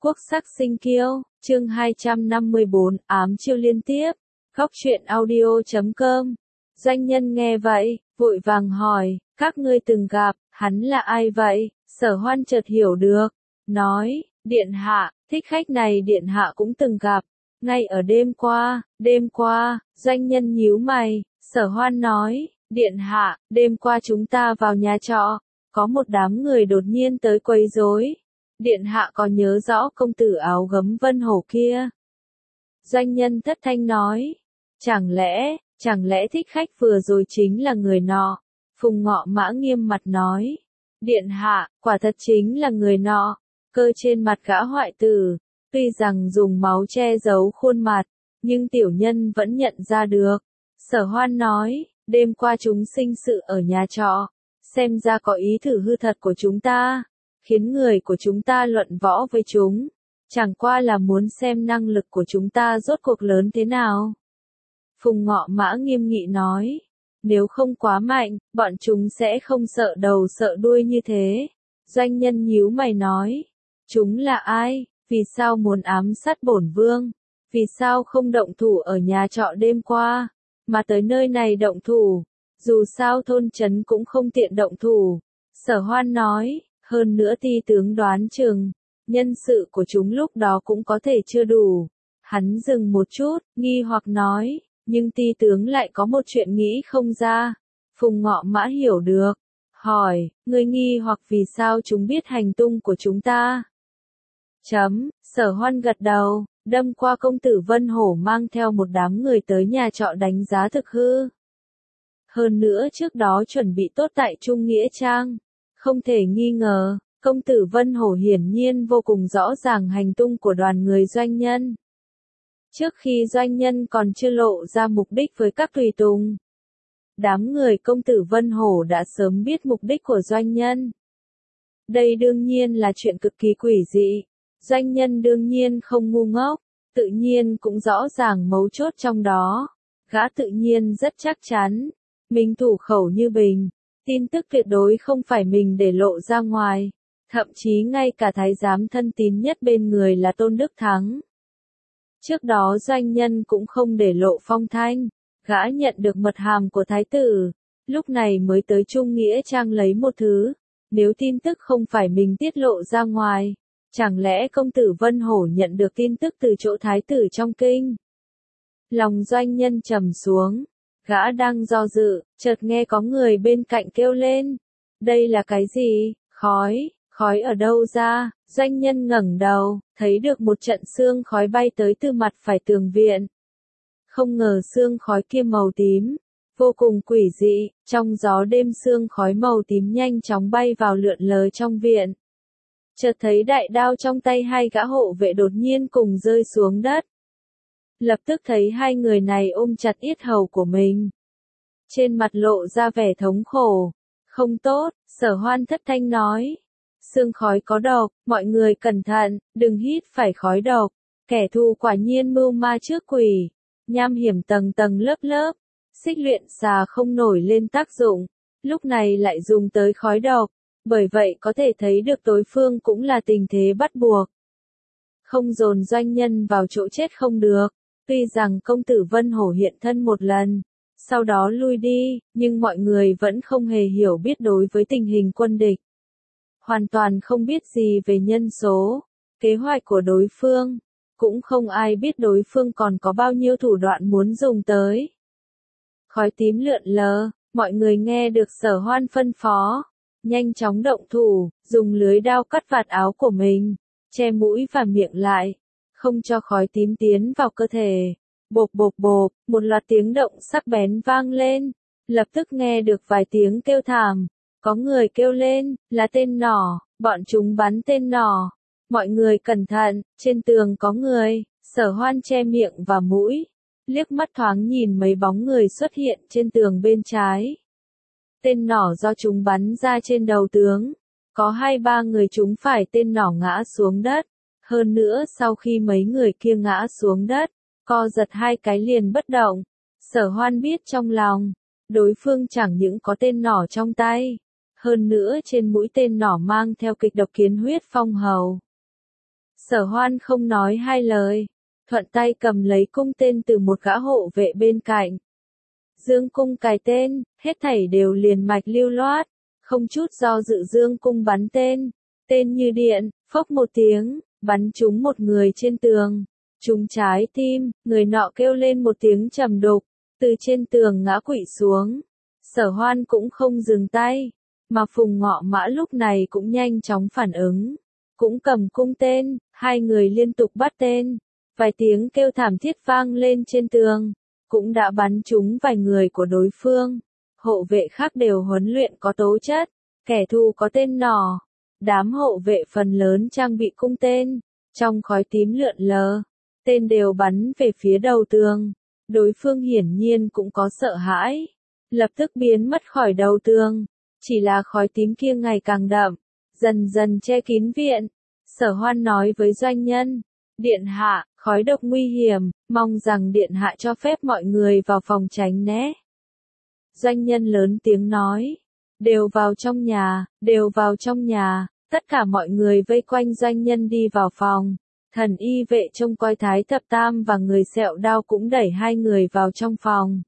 Quốc sắc sinh kiêu, chương 254, ám chiêu liên tiếp. Góc truyện audio.com. Doanh nhân nghe vậy, vội vàng hỏi, các ngươi từng gặp, hắn là ai vậy? Sở Hoan chợt hiểu được, nói, điện hạ, thích khách này điện hạ cũng từng gặp. Ngay ở đêm qua, doanh nhân nhíu mày, Sở Hoan nói, điện hạ, đêm qua chúng ta vào nhà trọ, có một đám người đột nhiên tới quấy rối. Điện hạ có nhớ rõ công tử áo gấm Vân Hổ kia? Doanh nhân thất thanh nói, chẳng lẽ thích khách vừa rồi chính là người nọ? Phùng Ngọ Mã nghiêm mặt nói, điện hạ, quả thật chính là người nọ. Cơ trên mặt gã hoại tử, tuy rằng dùng máu che giấu khuôn mặt, nhưng tiểu nhân vẫn nhận ra được. Sở Hoan nói, đêm qua chúng sinh sự ở nhà trọ, xem ra có ý thử hư thật của chúng ta, khiến người của chúng ta luận võ với chúng, chẳng qua là muốn xem năng lực của chúng ta rốt cuộc lớn thế nào. Phùng Ngọ Mã nghiêm nghị nói, nếu không quá mạnh, bọn chúng sẽ không sợ đầu sợ đuôi như thế. Doanh nhân nhíu mày nói, chúng là ai, vì sao muốn ám sát bổn vương, vì sao không động thủ ở nhà trọ đêm qua, mà tới nơi này động thủ, dù sao thôn trấn cũng không tiện động thủ. Sở Hoan nói, hơn nữa ti tướng đoán chừng, nhân sự của chúng lúc đó cũng có thể chưa đủ. Hắn dừng một chút, nghi hoặc nói, nhưng ti tướng lại có một chuyện nghĩ không ra. Phùng Ngọ Mã hiểu được, hỏi, ngươi nghi hoặc vì sao chúng biết hành tung của chúng ta? Sở Hoan gật đầu, đêm qua công tử Vân Hổ mang theo một đám người tới nhà trọ đánh giá thực hư. Hơn nữa trước đó chuẩn bị tốt tại Trung Nghĩa Trang. Không thể nghi ngờ, công tử Vân Hổ hiển nhiên vô cùng rõ ràng hành tung của đoàn người doanh nhân. Trước khi doanh nhân còn chưa lộ ra mục đích với các tùy tùng, đám người công tử Vân Hổ đã sớm biết mục đích của doanh nhân. Đây đương nhiên là chuyện cực kỳ quỷ dị. Doanh nhân đương nhiên không ngu ngốc, tự nhiên cũng rõ ràng mấu chốt trong đó. Gã tự nhiên rất chắc chắn, mình thủ khẩu như bình. Tin tức tuyệt đối không phải mình để lộ ra ngoài, thậm chí ngay cả thái giám thân tín nhất bên người là Tôn Đức Thắng. Trước đó doanh nhân cũng không để lộ phong thanh, gã nhận được mật hàm của thái tử, lúc này mới tới Trung Nghĩa Trang lấy một thứ, nếu tin tức không phải mình tiết lộ ra ngoài, chẳng lẽ công tử Vân Hổ nhận được tin tức từ chỗ thái tử trong kinh? Lòng doanh nhân trầm xuống. Gã đang do dự, chợt nghe có người bên cạnh kêu lên. Đây là cái gì? Khói ở đâu ra? Doanh nhân ngẩng đầu, thấy được một trận sương khói bay tới từ mặt phải tường viện. Không ngờ sương khói kia màu tím, vô cùng quỷ dị, trong gió đêm sương khói màu tím nhanh chóng bay vào lượn lờ trong viện. Chợt thấy đại đao trong tay hai gã hộ vệ đột nhiên cùng rơi xuống đất. Lập tức thấy hai người này ôm chặt yết hầu của mình. Trên mặt lộ ra vẻ thống khổ. Không tốt, Sở Hoan thất thanh nói. Sương khói có độc, mọi người cẩn thận, đừng hít phải khói độc. Kẻ thù quả nhiên mưu ma trước quỷ. Nham hiểm tầng tầng lớp lớp. Xích luyện xà không nổi lên tác dụng. Lúc này lại dùng tới khói độc. Bởi vậy có thể thấy được đối phương cũng là tình thế bắt buộc. Không dồn doanh nhân vào chỗ chết không được. Tuy rằng công tử Vân Hổ hiện thân một lần, sau đó lui đi, nhưng mọi người vẫn không hề hiểu biết đối với tình hình quân địch. Hoàn toàn không biết gì về nhân số, kế hoạch của đối phương, cũng không ai biết đối phương còn có bao nhiêu thủ đoạn muốn dùng tới. Khói tím lượn lờ, mọi người nghe được Sở Hoan phân phó, nhanh chóng động thủ, dùng lưới đao cắt vạt áo của mình, che mũi và miệng lại. Không cho khói tím tiến vào cơ thể. Bộp bộp bộp, một loạt tiếng động sắc bén vang lên. Lập tức nghe được vài tiếng kêu thảm. Có người kêu lên, là tên nỏ, bọn chúng bắn tên nỏ. Mọi người cẩn thận, trên tường có người. Sở Hoan che miệng và mũi. Liếc mắt thoáng nhìn mấy bóng người xuất hiện trên tường bên trái. Tên nỏ do chúng bắn ra trên đầu tướng. Có 2-3 người chúng phải tên nỏ ngã xuống đất. Hơn nữa sau khi mấy người kia ngã xuống đất, co giật 2 cái liền bất động. Sở Hoan biết trong lòng, đối phương chẳng những có tên nỏ trong tay, hơn nữa trên mũi tên nỏ mang theo kịch độc kiến huyết phong hầu. Sở Hoan không nói hai lời, thuận tay cầm lấy cung tên từ một gã hộ vệ bên cạnh. Dương cung cài tên, hết thảy đều liền mạch lưu loát, không chút do dự dương cung bắn tên. Tên như điện, phốc một tiếng, bắn trúng một người trên tường. Trúng trái tim, người nọ kêu lên một tiếng trầm đục, từ trên tường ngã quỵ xuống. Sở Hoan cũng không dừng tay, mà Phùng Ngọ Mã lúc này cũng nhanh chóng phản ứng. Cũng cầm cung tên, hai người liên tục bắt tên. Vài tiếng kêu thảm thiết vang lên trên tường, cũng đã bắn trúng vài người của đối phương. Hộ vệ khác đều huấn luyện có tố chất, kẻ thù có tên nỏ. Đám hộ vệ phần lớn trang bị cung tên, trong khói tím lượn lờ, tên đều bắn về phía đầu tường. Đối phương hiển nhiên cũng có sợ hãi, lập tức biến mất khỏi đầu tường. Chỉ là khói tím kia ngày càng đậm, dần dần che kín viện. Sở Hoan nói với doanh nhân, điện hạ, khói độc nguy hiểm, mong rằng điện hạ cho phép mọi người vào phòng tránh né. Doanh nhân lớn tiếng nói, đều vào trong nhà, đều vào trong nhà. Tất cả mọi người vây quanh doanh nhân đi vào phòng. Thần y vệ trông coi Thái Thập Tam và người sẹo đao cũng đẩy hai người vào trong phòng.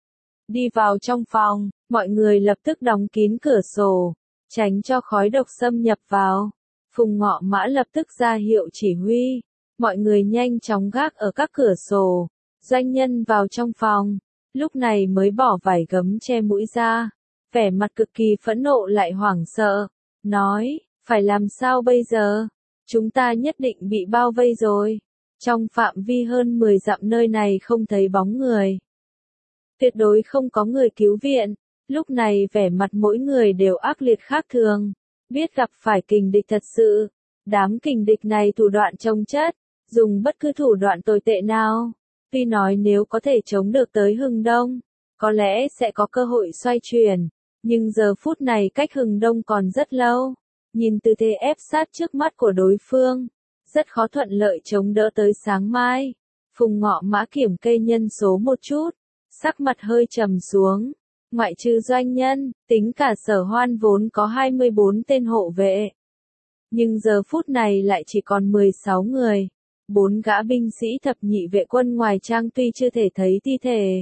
Đi vào trong phòng, mọi người lập tức đóng kín cửa sổ, tránh cho khói độc xâm nhập vào. Phùng Ngọ Mã lập tức ra hiệu chỉ huy. Mọi người nhanh chóng gác ở các cửa sổ. Doanh nhân vào trong phòng, lúc này mới bỏ vải gấm che mũi ra. Vẻ mặt cực kỳ phẫn nộ lại hoảng sợ, nói, phải làm sao bây giờ? Chúng ta nhất định bị bao vây rồi. Trong phạm vi hơn 10 dặm nơi này không thấy bóng người. Tuyệt đối không có người cứu viện. Lúc này vẻ mặt mỗi người đều ác liệt khác thường. Biết gặp phải kình địch thật sự. Đám kình địch này thủ đoạn trông chất, dùng bất cứ thủ đoạn tồi tệ nào. Tuy nói nếu có thể chống được tới Hừng Đông, có lẽ sẽ có cơ hội xoay chuyển. Nhưng giờ phút này cách Hừng Đông còn rất lâu. Nhìn tư thế ép sát trước mắt của đối phương, rất khó thuận lợi chống đỡ tới sáng mai. Phùng Ngọ Mã kiểm kê nhân số một chút, sắc mặt hơi trầm xuống. Ngoại trừ doanh nhân, tính cả Sở Hoan vốn có 24 tên hộ vệ. Nhưng giờ phút này lại chỉ còn 16 người. 4 gã binh sĩ thập nhị vệ quân ngoài trang tuy chưa thể thấy thi thể,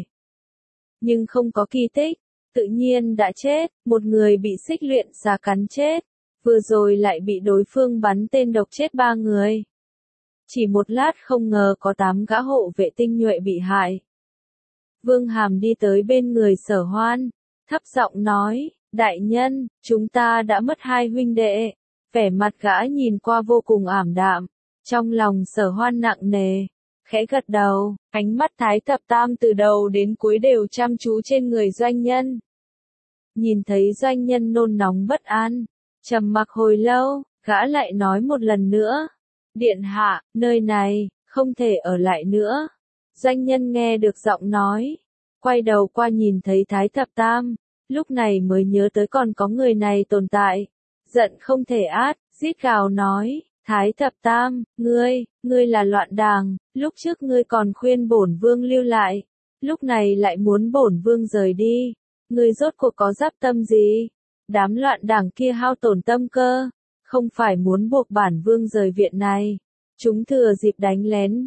nhưng không có kỳ tích, tự nhiên đã chết. Một người bị xích luyện xà cắn chết. Vừa rồi lại bị đối phương bắn tên độc chết 3 người. Chỉ một lát không ngờ có 8 gã hộ vệ tinh nhuệ bị hại. Vương Hàm đi tới bên người Sở Hoan, thấp giọng nói, đại nhân, chúng ta đã mất 2 huynh đệ. Vẻ mặt gã nhìn qua vô cùng ảm đạm, trong lòng Sở Hoan nặng nề, khẽ gật đầu, ánh mắt Thái Thập Tam từ đầu đến cuối đều chăm chú trên người doanh nhân. Nhìn thấy doanh nhân nôn nóng bất an, trầm mặc hồi lâu, gã lại nói một lần nữa. Điện hạ, nơi này, không thể ở lại nữa. Doanh nhân nghe được giọng nói, quay đầu qua nhìn thấy Thái Thập Tam, lúc này mới nhớ tới còn có người này tồn tại. Giận không thể át, rít gào nói, Thái Thập Tam, ngươi là loạn đàng, lúc trước ngươi còn khuyên bổn vương lưu lại, lúc này lại muốn bổn vương rời đi. Ngươi rốt cuộc có dáp tâm gì? Đám loạn đảng kia hao tổn tâm cơ, không phải muốn buộc bản vương rời viện này. Chúng thừa dịp đánh lén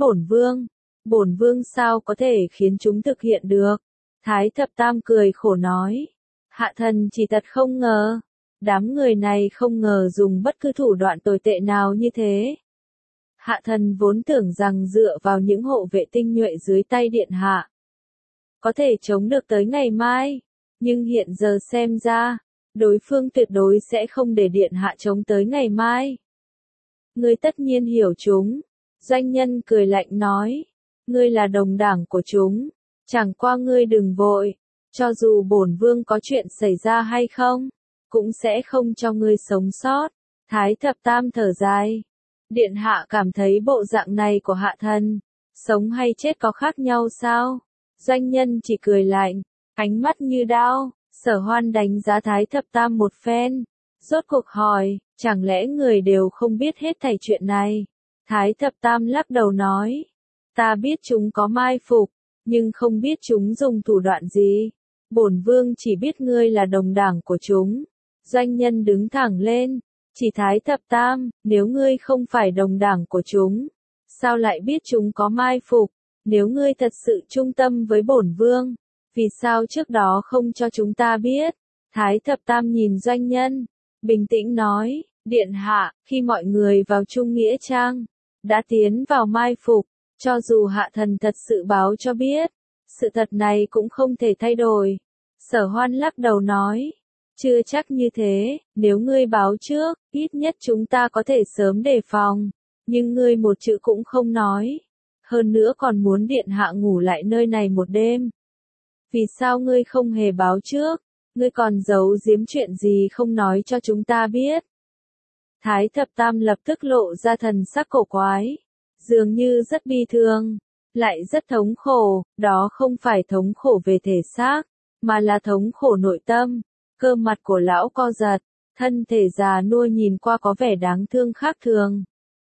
bổn vương sao có thể khiến chúng thực hiện được. Thái Thập Tam cười khổ nói, hạ thần chỉ thật không ngờ, đám người này không ngờ dùng bất cứ thủ đoạn tồi tệ nào như thế. Hạ thần vốn tưởng rằng dựa vào những hộ vệ tinh nhuệ dưới tay điện hạ, có thể chống được tới ngày mai, nhưng hiện giờ xem ra, đối phương tuyệt đối sẽ không để điện hạ chống tới ngày mai. Ngươi tất nhiên hiểu chúng. Doanh nhân cười lạnh nói, ngươi là đồng đảng của chúng, chẳng qua ngươi đừng vội, cho dù bổn vương có chuyện xảy ra hay không, cũng sẽ không cho ngươi sống sót. Thái Thập Tam thở dài, điện hạ cảm thấy bộ dạng này của hạ thần, sống hay chết có khác nhau sao? Doanh nhân chỉ cười lạnh, ánh mắt như đao. Sở Hoan đánh giá Thái Thập Tam một phen, rốt cuộc hỏi, chẳng lẽ người đều không biết hết thảy chuyện này? Thái Thập Tam lắc đầu nói, ta biết chúng có mai phục, nhưng không biết chúng dùng thủ đoạn gì. Bổn vương chỉ biết ngươi là đồng đảng của chúng. Doanh nhân đứng thẳng lên, Chỉ Thái Thập Tam, nếu ngươi không phải đồng đảng của chúng, sao lại biết chúng có mai phục? Nếu ngươi thật sự trung tâm với bổn vương, vì sao trước đó không cho chúng ta biết? Thái Thập Tam nhìn doanh nhân, bình tĩnh nói, điện hạ, khi mọi người vào Trung Nghĩa Trang, đã tiến vào mai phục, cho dù hạ thần thật sự báo cho biết, sự thật này cũng không thể thay đổi. Sở Hoan lắc đầu nói, chưa chắc như thế, nếu ngươi báo trước, ít nhất chúng ta có thể sớm đề phòng, nhưng ngươi một chữ cũng không nói. Hơn nữa còn muốn điện hạ ngủ lại nơi này một đêm. Vì sao ngươi không hề báo trước? Ngươi còn giấu giếm chuyện gì không nói cho chúng ta biết? Thái Thập Tam lập tức lộ ra thần sắc cổ quái, dường như rất bi thương, lại rất thống khổ, đó không phải thống khổ về thể xác, mà là thống khổ nội tâm. Cơ mặt của lão co giật, thân thể già nua nhìn qua có vẻ đáng thương khác thường.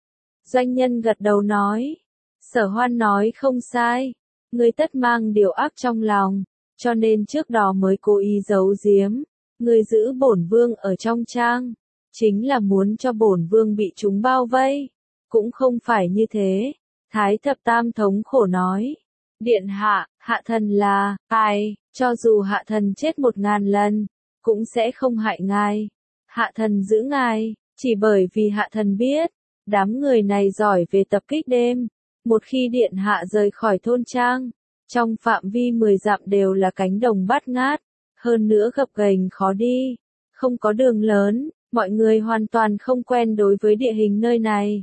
Doanh nhân gật đầu nói, Sở Hoan nói không sai, ngươi tất mang điều ác trong lòng, cho nên trước đó mới cố ý giấu giếm, ngươi giữ bổn vương ở trong trang, chính là muốn cho bổn vương bị chúng bao vây, cũng không phải như thế. Thái Thập Tam thống khổ nói, điện hạ, hạ thần là, ai, cho dù hạ thần chết 1000 lần, cũng sẽ không hại ngài. Hạ thần giữ ngài, chỉ bởi vì hạ thần biết, đám người này giỏi về tập kích đêm. Một khi điện hạ rời khỏi thôn trang, trong phạm vi 10 dặm đều là cánh đồng bát ngát, hơn nữa gập ghềnh khó đi, không có đường lớn, mọi người hoàn toàn không quen đối với địa hình nơi này.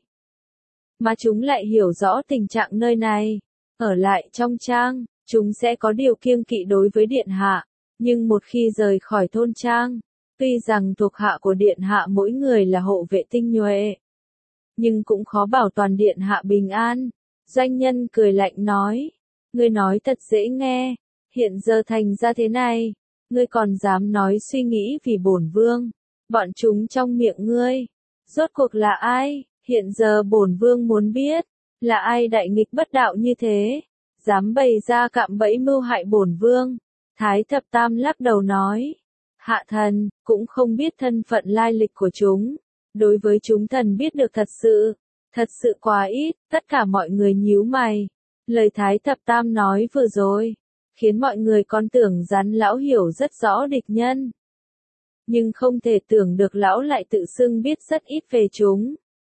Mà chúng lại hiểu rõ tình trạng nơi này, ở lại trong trang, chúng sẽ có điều kiêng kỵ đối với điện hạ, nhưng một khi rời khỏi thôn trang, tuy rằng thuộc hạ của điện hạ mỗi người là hộ vệ tinh nhuệ, nhưng cũng khó bảo toàn điện hạ bình an. Doanh nhân cười lạnh nói, ngươi nói thật dễ nghe, hiện giờ thành ra thế này, ngươi còn dám nói suy nghĩ vì bổn vương, bọn chúng trong miệng ngươi, rốt cuộc là ai? Hiện giờ bổn vương muốn biết, là ai đại nghịch bất đạo như thế, dám bày ra cạm bẫy mưu hại bổn vương. Thái Thập Tam lắc đầu nói, hạ thần, cũng không biết thân phận lai lịch của chúng, đối với chúng thần biết được thật sự quá ít. Tất cả mọi người nhíu mày, lời Thái Thập Tam nói vừa rồi, khiến mọi người còn tưởng rắn lão hiểu rất rõ địch nhân. Nhưng không thể tưởng được lão lại tự xưng biết rất ít về chúng.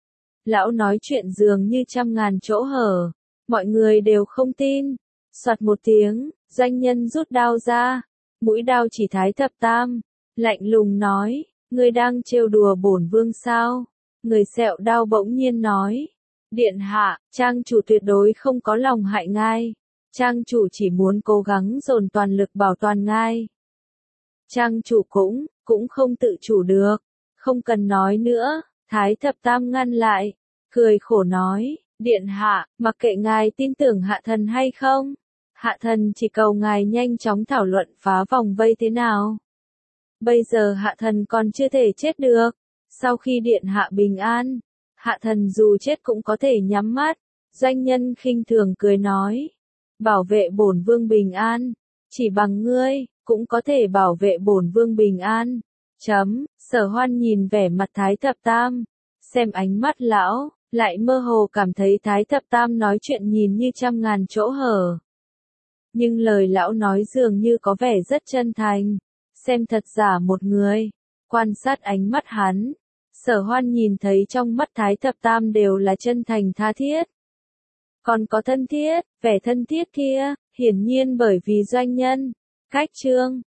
Lão nói chuyện dường như trăm ngàn chỗ hở, mọi người đều không tin. Soạt một tiếng, doanh nhân rút đao ra, mũi đao chỉ Thái Thập Tam, lạnh lùng nói, ngươi đang trêu đùa bổn vương sao? Người sẹo đao bỗng nhiên nói, điện hạ, trang chủ tuyệt đối không có lòng hại ngài, trang chủ chỉ muốn cố gắng dồn toàn lực bảo toàn ngài. Trang chủ cũng không tự chủ được, không cần nói nữa. Thái Thập Tam ngăn lại, cười khổ nói, điện hạ, mặc kệ ngài tin tưởng hạ thần hay không, hạ thần chỉ cầu ngài nhanh chóng thảo luận phá vòng vây thế nào. Bây giờ hạ thần còn chưa thể chết được, sau khi điện hạ bình an, hạ thần dù chết cũng có thể nhắm mắt. Doanh nhân khinh thường cười nói, bảo vệ bổn vương bình an, chỉ bằng ngươi, cũng có thể bảo vệ bổn vương bình an. Sở Hoan nhìn vẻ mặt Thái Thập Tam, xem ánh mắt lão, lại mơ hồ cảm thấy Thái Thập Tam nói chuyện nhìn như trăm ngàn chỗ hở. Nhưng lời lão nói dường như có vẻ rất chân thành, xem thật giả một người. Quan sát ánh mắt hắn, Sở Hoan nhìn thấy trong mắt Thái Thập Tam đều là chân thành tha thiết. Còn có thân thiết, vẻ thân thiết kia, hiển nhiên bởi vì doanh nhân. Cách chương